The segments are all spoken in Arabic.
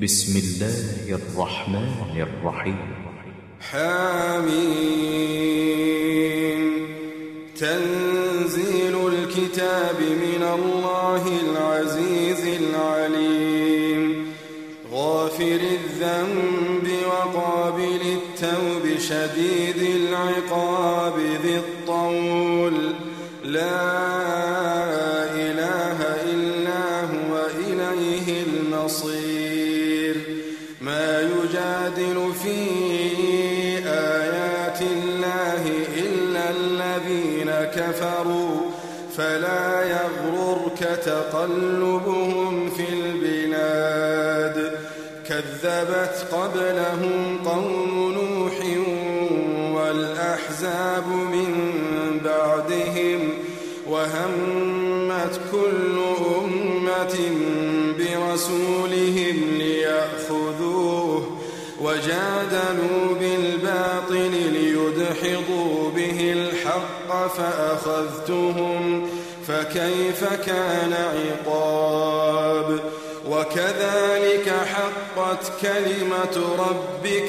بسم الله الرحمن الرحيم. حميم. تنزيل الكتاب من الله العزيز العليم، غافر الذنب وقابل التوب شديد العقاب ذي الطول، لا إله إلا هو إليه المصير. ما يجادل في آيات الله إلا الذين كفروا، فلا يغررك تقلبهم في البلاد. كذبت قبلهم قوم نوح والأحزاب من بعدهم، وهمت كل أمة برسولهم ليأخذوه، وجادلوا بالباطل ليدحضوا به الحق فأخذتهم، فكيف كان عقاب. وكذلك حقت كلمة ربك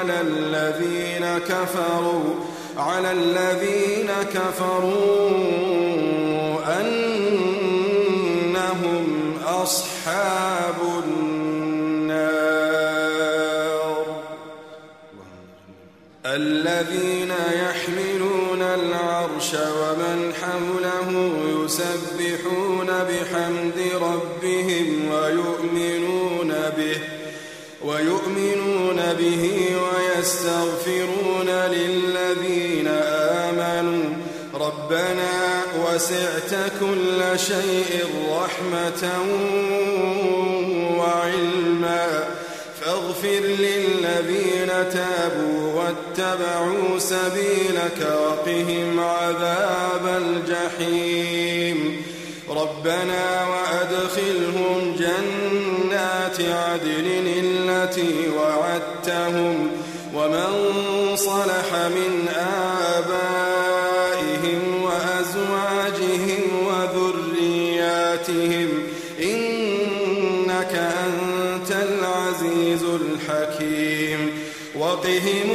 على الذين كفروا أنهم أصحاب النار. الذين يحملون العرش ومن حوله يسبحون بحمد ربهم ويؤمنون به ويستغفرون للذين آمنوا ربنا وسعت كل شيء رحمة وعلما، فاغفر للذين تابوا واتبعوا سبيلك وقهم عذاب الجحيم. ربنا وأدخلهم جنات عدن التي وعدتهم، ومن صلح من آبائهم وأزواجهم وذرياتهم إنك أنت العزيز الحكيم. وقهم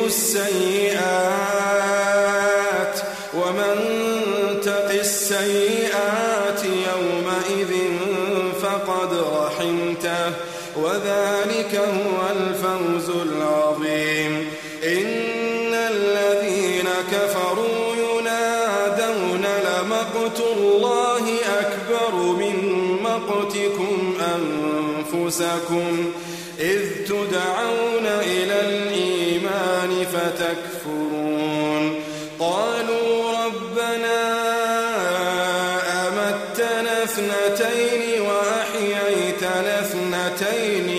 السيئات، ومن تق السيئات يومئذ فقد رحمته، وذلك هو الفوز العظيم. إن الذين كفروا ينادون لمقت الله أكبر من مقتكم أنفسكم إذ تدعون إلى الإيمان فتكفرون. قالوا ربنا أمتنا اثنتين وأحييتنا اثنتين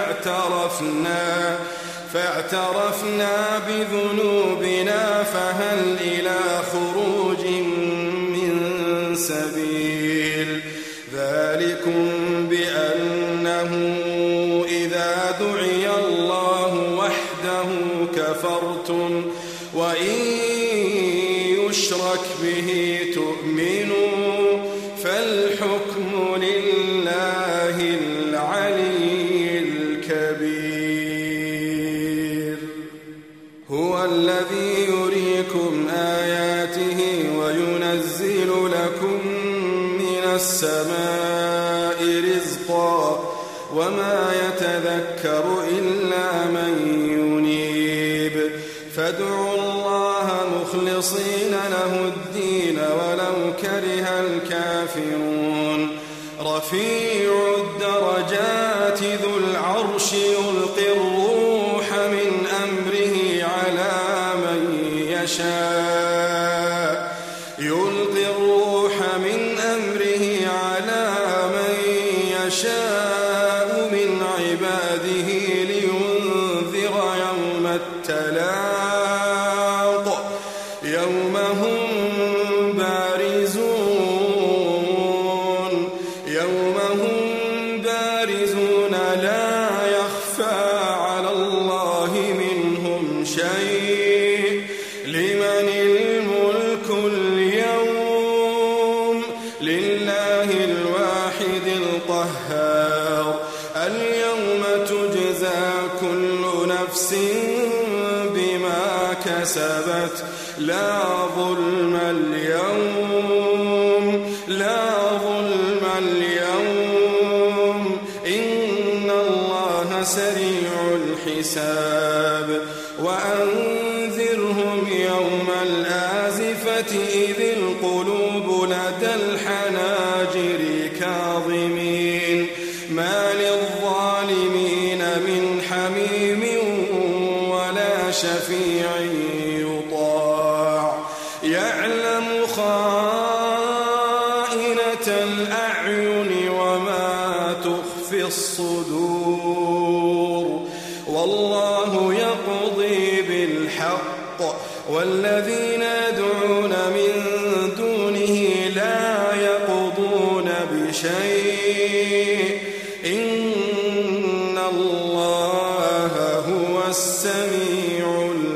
فاعترفنا بذنوبنا فهل إلى خروج من سبيل. ذلكم بأنه إذا دعي الله وحده كفرتم، وإن يشرك به تؤمنوا، فالحكم لله العلي الكبير. هو الذي يريكم آياته وينزل لكم من السماء رزقا، وما يتذكر إلا من ينيب. فادعوا الله مخلصين له الدين ولو كره الكافرون. رفيع الدرجات ذو العرش يلقي الروح من أمره على من يشاء من عباده لينذر يوم التلاق، يوم هم بارزون لا يخفى على الله منهم شيء. لمن الملك اليوم؟ لله الواحد القهار. اليوم تجزى وتجزى كل نفس بما كسبت لا ظلم اليوم إن الله سريع الحساب وأنذرهم يوم الآزفة إذ القلوب لدى الحناجر كاظمين ما للظالمين من حميم ولا شفيع يطاع يعلم خائنة الأعين وما تخفي الصدور والله يقضي بالحق والذين يدعون من دونه لا يقضون بشيء إن الله هو السميع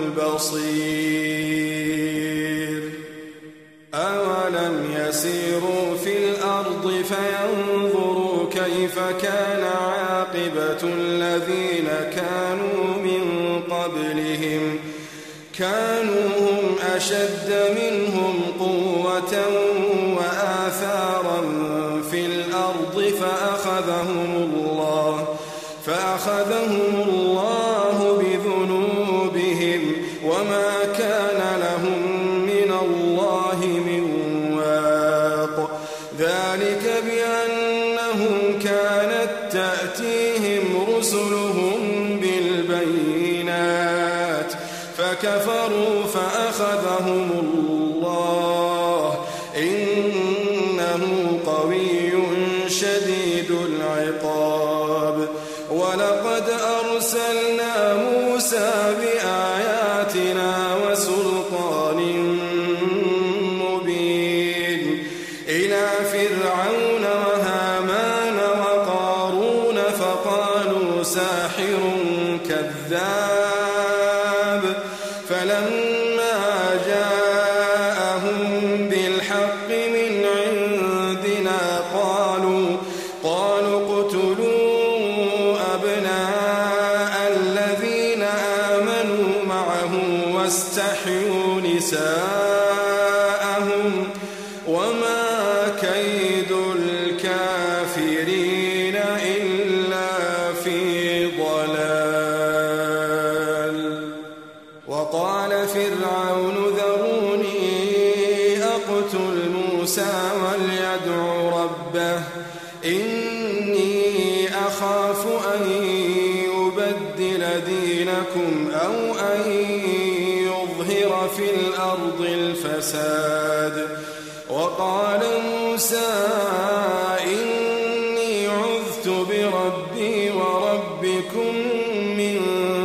البصير أولم يسيروا في الأرض فينظروا كيف كان عاقبة الذين كانوا من قبلهم كانوا هم أشد منهم قوة وآثارا في الأرض فأخذهم الله بذنوبهم وما كان لهم من الله من واق ذلك بأنهم كانت تأتيهم رسلهم بالبينات فكفروا فأخذهم الله إنه قوي شديد العقاب ولقد أرسلنا موسى بآياتنا وسلطان مبين إلى فرعون وهامان وقارون فقالوا ساحر كذاب فلما جاءهم بالحق من عندنا قالوا اقتلوا أبناء الذين آمنوا معه واستحيوا نساءهم وما كيد الكافرين إلا في ضلال وقال فرعون ذروني أقتل موسى وليدع ربه إني أخاف أن يبدل دينكم أو أن يظهر في الأرض الفساد وقال موسى إني عذت بربي وربكم من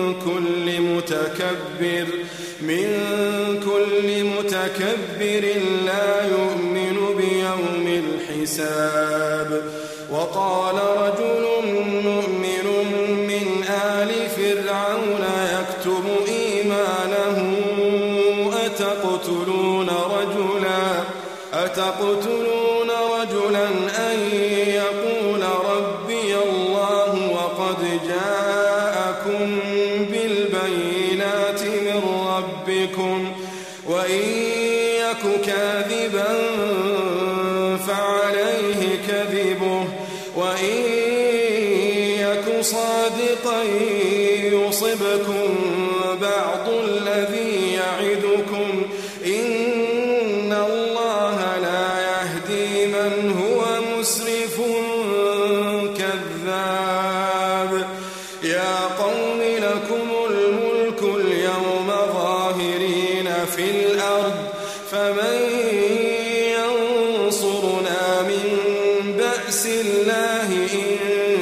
كل متكبر لا يؤمن بيوم الحساب وقال رجل مؤمن من آل فرعون يكتم إيمانه أتقتلون رجلا أن يقول ربي الله وقد جاءكم بالبينات من ربكم وإن يك كاذبا فعليه كذبه وإن يك صادقا يصبكم بعض الذي يعدكم إن الله لا يهدي من هو مسرف كذاب يا قوم لكم الملك اليوم ظاهرين في الأرض فمن ينصرنا من بأس الله إن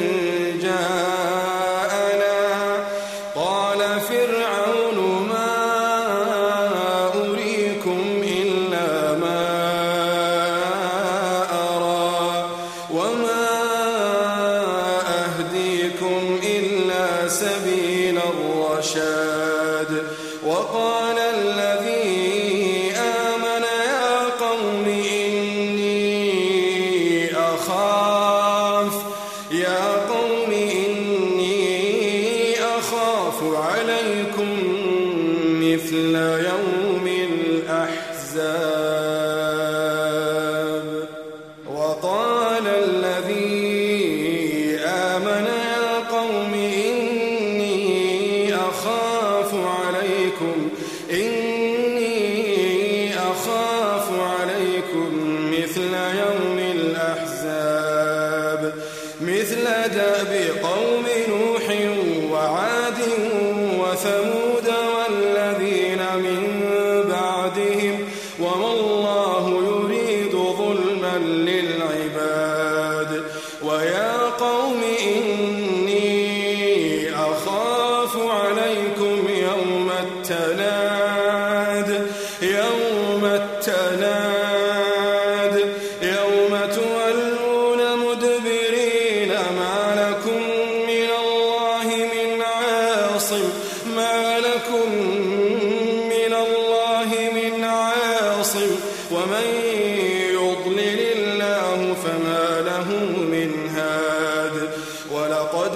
جاءنا قال فرعون ما أريكم إلا ما أرى وما أهديكم إلا سبيل الرشاد وقال الذي آمن يا قوم إني عليكم مثل يوم الأحزاب وقال الذي آمن يا قوم إني أخاف عليكم مثل يوم الأحزاب مثل دأب قوم نوح وعاد وثمود والذين من بعدهم وما الله يريد ظلما للعباد ويا قوم إني أخاف عليكم يوم التناد يوم تولون مدبرين ما لكم من الله من عاصم ومن يضلل الله فما له من هاد ولقد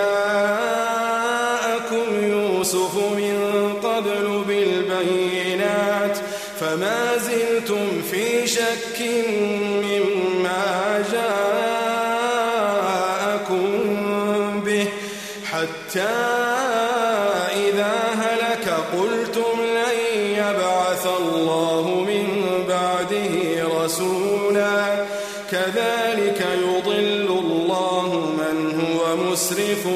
جاءكم يوسف من قبل بالبينات فما زلتم في شك مما جاءكم به حتى إذا هلك قلتم لن يبعث الله من بعده رسولا كذلك يضل الله من هو مسرف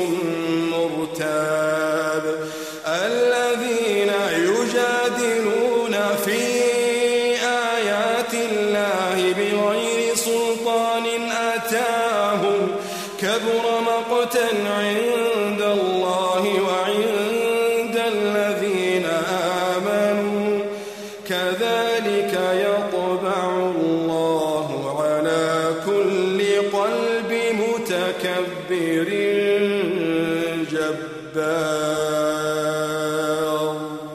مرتاب الذين يجادلون في آيات الله بغير سلطان أتاهم كبر مقتا عند الله وعند الذين آمنوا كذلك يطبع الله على كل قلب متكبر جبار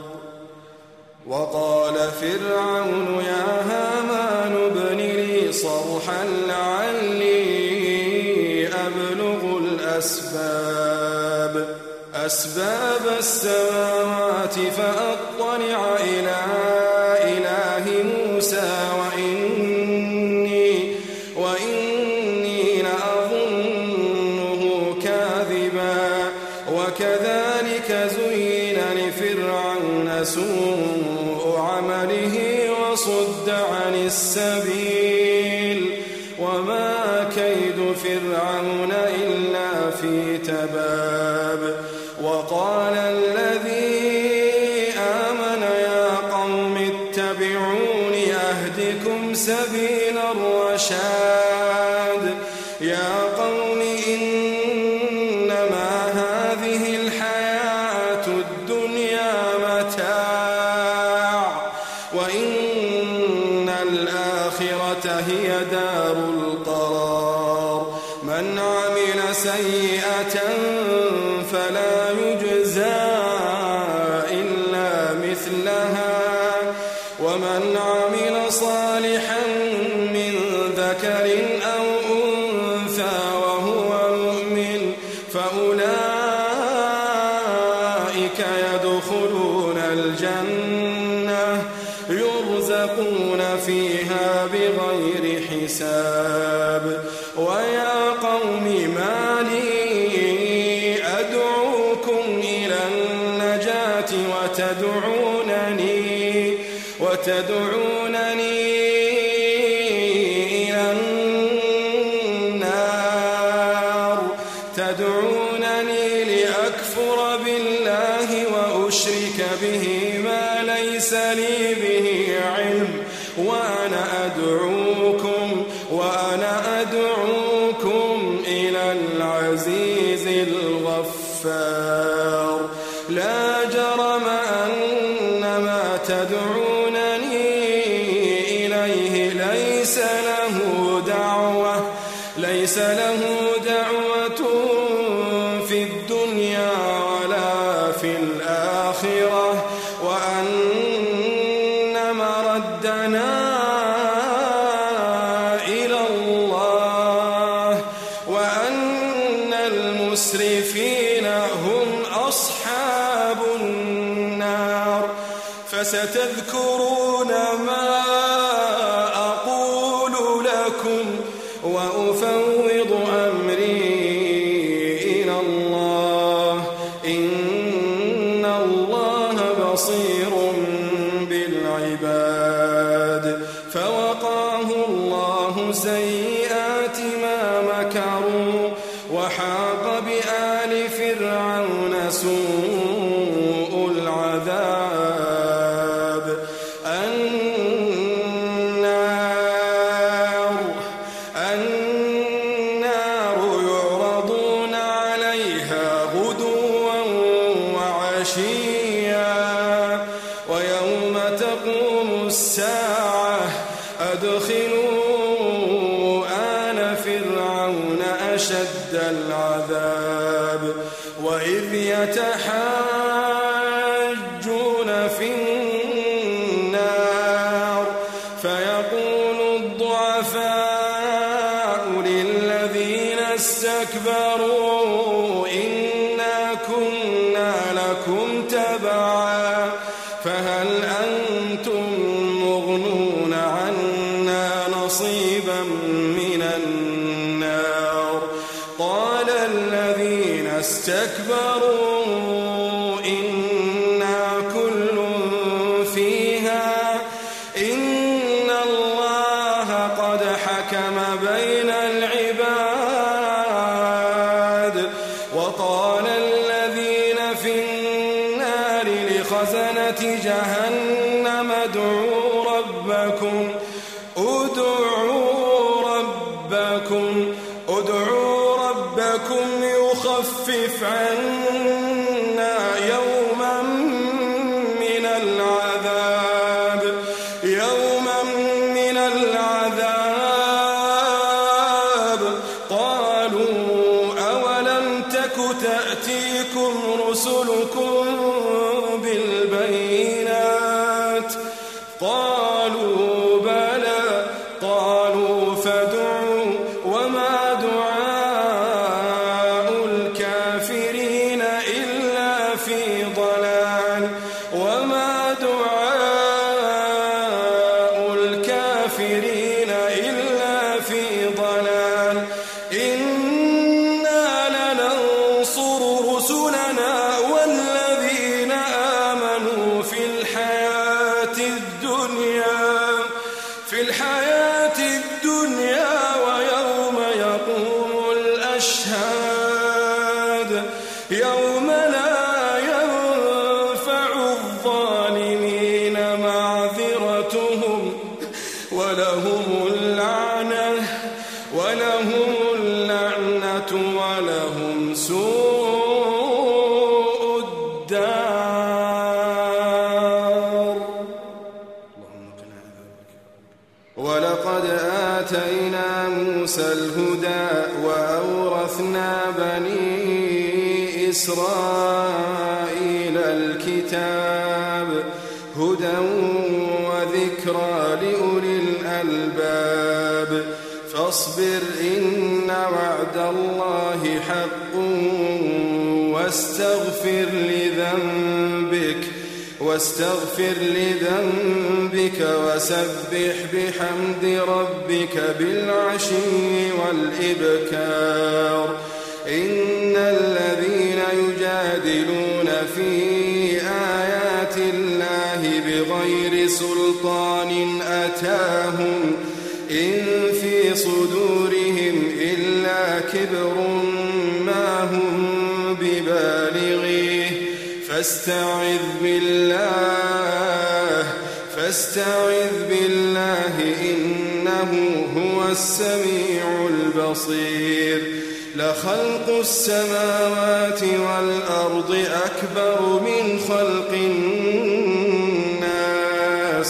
وقال فرعون يا هامان ابن لي صرحا لعلي أبلغ أسباب السماوات فأطلع إلى إله موسى وإني لأظنه كاذبا وكذلك زين لفرعون سوء عمله وصد عن السبيل وما كيد فرعون إلا في تباب وقال الذي آمن يا قوم اتبعون أهدكم سبيل الرشاد يا قوم إنما هذه الحياة الدنيا متاع وإن الآخرة هي دار القرار من عمل سيئة فلا يجزى إلا مثلها ومن عمل صالحا من ذكر أو أنثى وهو مؤمن فأولئك يدخلون الجنة يرزقون فيها بغير حساب ويا قوم ما لي أدعوكم إلى النجاة وتدعونني إلى النار تدعونني لأكفر بالله وأشرك به ما ليس لي به علم وأنا أدعوكم إلى العزيز الغفار لا جرم أن ما تدعونني إليه ليس له دعوة في الدنيا ولا في الآخرة وأن مردنا إلى الله وأن المسرفين هم أصحاب أصحاب النار. فستذكرون ما أقول لكم وأفوض أمري إلى الله، إن الله بصير بالعباد. فوقاه الله سيئات ما مكروا وحاق بآل فرعون سوء العذاب. النار يعرضون عليها غدوا وعشيا ويوم تقوم الساعة أدخلوا آل فرعون أشد العذاب. وإذ يتحاجون في النار فيقول الضعفاء للذين استكبروا إنا كنا لكم تبعا فهل أنتم مغنون عنا نصيبا من النار؟ قال الذين استكبروا إنا كل فيها إن الله قد حكم بين العباد. وقال الذين في النار لخزنة جهنم ادعوا ربكم يخفف عنا يوما من العذاب. قالوا أولم تك تأتيكم رسلكم بالبينات؟ قالوا بلى. قالوا فادعوا وما دعاء الكافرين إلا في ضلال. وما دعاء الكافرين إلا في ضلال. إنا لننصر رسلنا والذين آمنوا في الحياة الدنيا ويوم يقوم الأشهاد يوم لا ينفع الظالمين معذرتهم ولهم اللعنة ولهم سوء الدار. ولقد آتينا موسى الهدى وأورثنا بني إسرائيل الكتاب هدى وذكرى لأولي الألباب. فاصبر إن وعد الله حق واستغفر لذنبك وسبح بحمد ربك بالعشي والإبكار. إن الذين يجادلون في آيات الله بغير سلطان أتاهم إن في صدورهم إلا كبر ما هم ببالغيه فاستعذ بالله إنه هو السميع البصير. لخلق السماوات والأرض أكبر من خلق الناس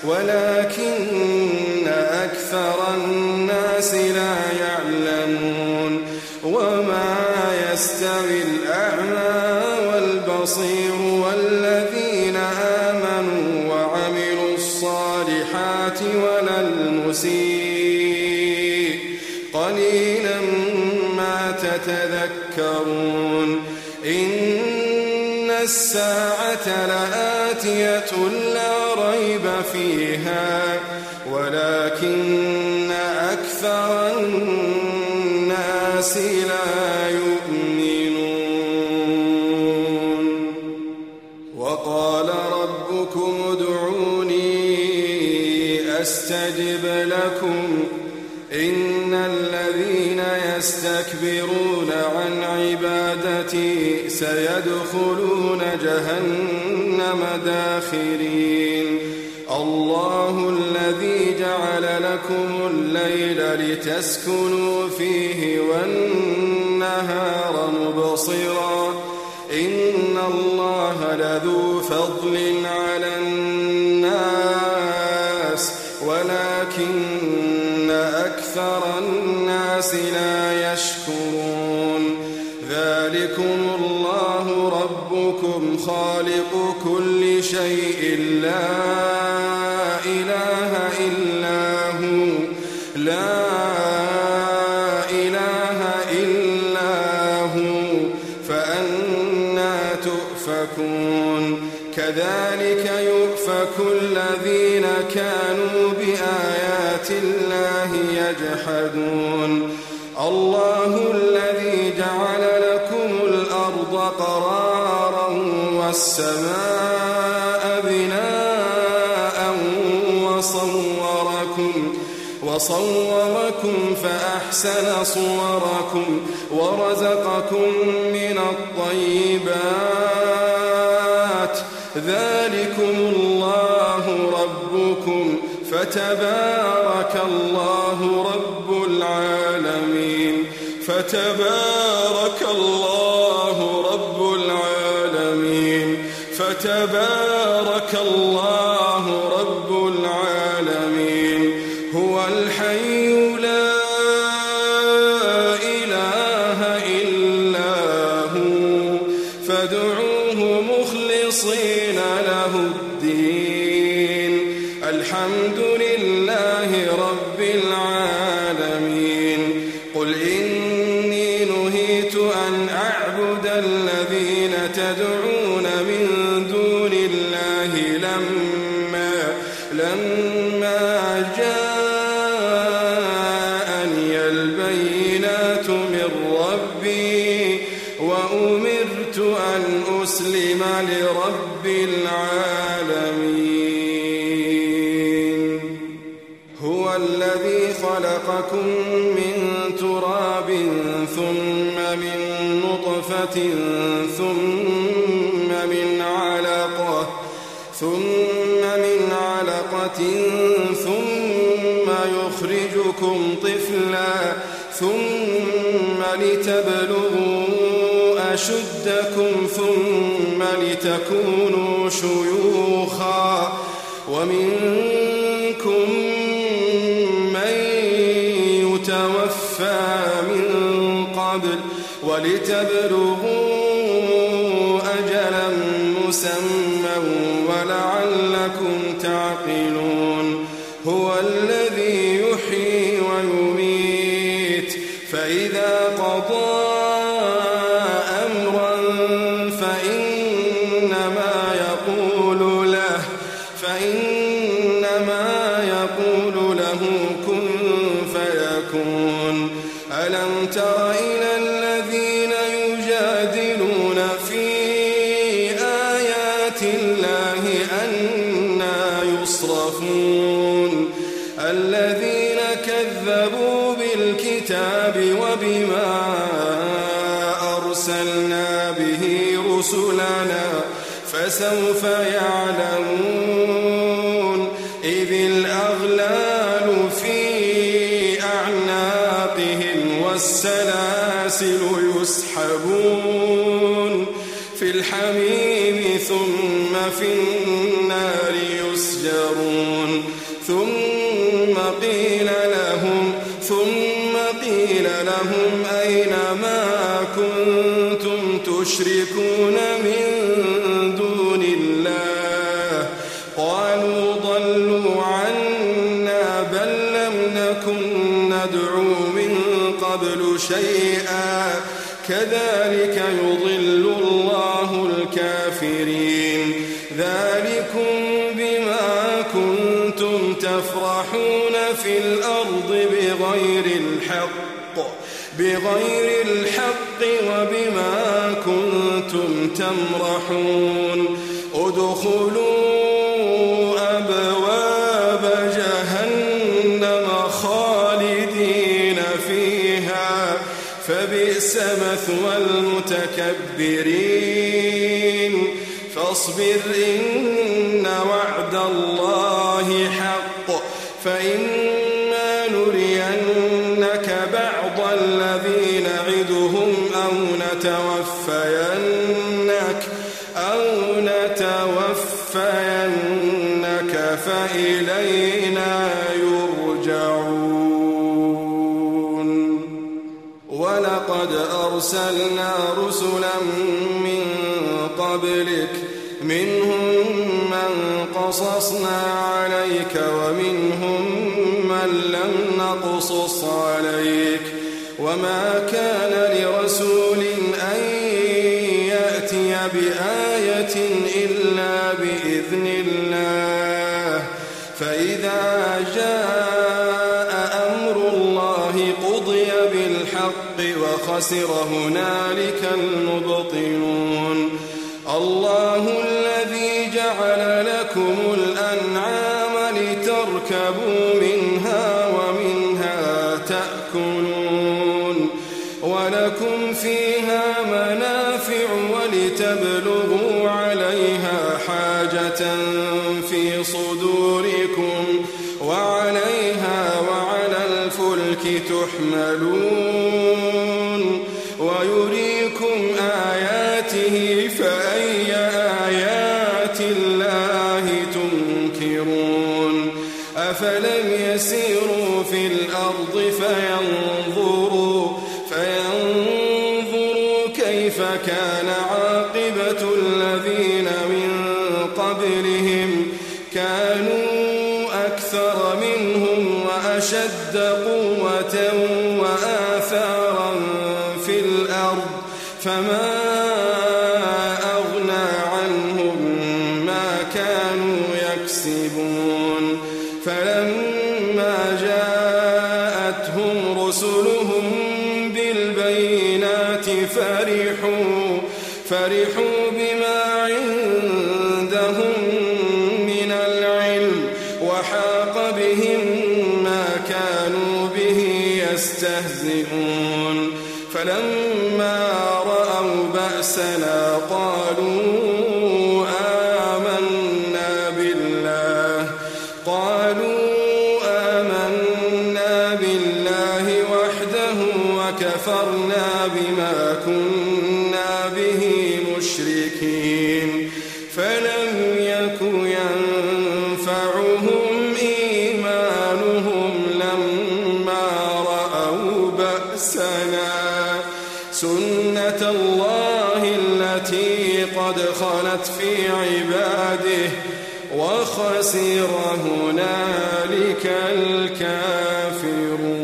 ولكن أكثر الناس لا يعلمون. وما يستوي الأعمى والبصير والذين آمنوا وعملوا الصالحات ولا المسيء قليلا ما تتذكرون. إن الساعة لآتية لا ريب فيها ولكن أكثر الناس لا يؤمنون. وقال ربكم ادعوني أستجب لكم إن الذين يستكبرون عن عبادتي سيدخلون جهنم داخرين. الله الذي جعل لكم الليل لتسكنوا فيه والنهار مبصرا إن الله لذو فضل على الناس ولكن أكثر الناس لا يشكرون. ذلكم الله ربكم خالق كل شيء لا إله إلا هو لا إله إلا هو فأنى تؤفكون. كذلك يؤفك الذين كانوا بآيات الله يجحدون. الله الذي جعل لكم الأرض قرارا والسماء بناء وصوركم فأحسن صوركم ورزقكم من الطيبات. ذلكم الله ربكم فتبارك الله رب العالمين. فتبارك الله رب العالمين. فتبارك الله رب العالمين. هو الحي لا إله إلا هو فادعوه مخلصين له الدين. الحمد لله رب العالمين. قل إني نهيت أن أعبد الذين تدعون من دون الله لما جاءني البينات من ربي وأمرت أن أسلم لرب العالمين. هو الذي خلقكم من تراب ثم من نطفة ثم من علقة ثم يخرجكم طفلا ثم لتبلغوا أشدكم ثم لتكونوا شيوخا ومنكم من يتوفى من قبل ولتبلغوا أجلا مسمى ولعلكم تعقلون. هو الذي يحيي ويميت فإذا قضى أمرا فإنما يقول له كن فيكون. ألم تر إلى الذين يجادلون في آيات الله أنى يصرفون. الذين كذبوا بالكتاب وبما أرسلنا به رسلنا فسوف يعلمون. إذ الأغلال في أعناقهم والسلاسل يسحبون في الحميم ثم في النار يسجرون. ثم قيل لهم أين ما كنتم تشركون من دون الله قالوا ضلوا عنا بل لم نكن ندعو من قبل شيئا كذلك يضل الله الكافرين ذلكم بما كنتم تفرحون في الأرض بغير الحق وبما كنتم تمرحون ادخلوا أبواب جهنم خالدين فيها فبئس مثوى المتكبرين فاصبر إن وعد الله حق فإما نرينك بعض الذي نعدهم أو نتوفينك فإلينا يرجعون ولقد أرسلنا رسلا من قبلك منهم من قصصنا عليك ومنهم من لم نقصص عليك وما كان لرسول أن يأتي بآية إلا بإذن الله فإذا جاء أمر الله قضي بالحق وخسر هنالك المبطلون الله الذي جعل لكم الأنعام لتركبوا منها ومنها تأكلون ولكم فيها منافع ولتبلغوا عليها حاجة في صدوركم وعليها وعلى الفلك تحملون ويريكم آياته فأي آيات الله تنكرون أفلم يسيروا في الأرض فينظروا كيف كان عاقبة الذين من قبلهم كانوا أكثر منهم وأشد قوة وآثارا في الأرض فما أغنى عنهم ما كانوا يكسبون فلما جاءتهم رسلهم بالبينات فرحوا بما عندهم من العلم وحاق بهم ما كانوا به يستهزئون فلما رأوا بأسنا قالوا آمنا بالله وحده وكفرنا بما كنا به مشركين فلم يك ينفعهم إيمانهم لما رأوا بأسنا سنة الله التي قد خلت في عباده وخسر هنالك الكافرون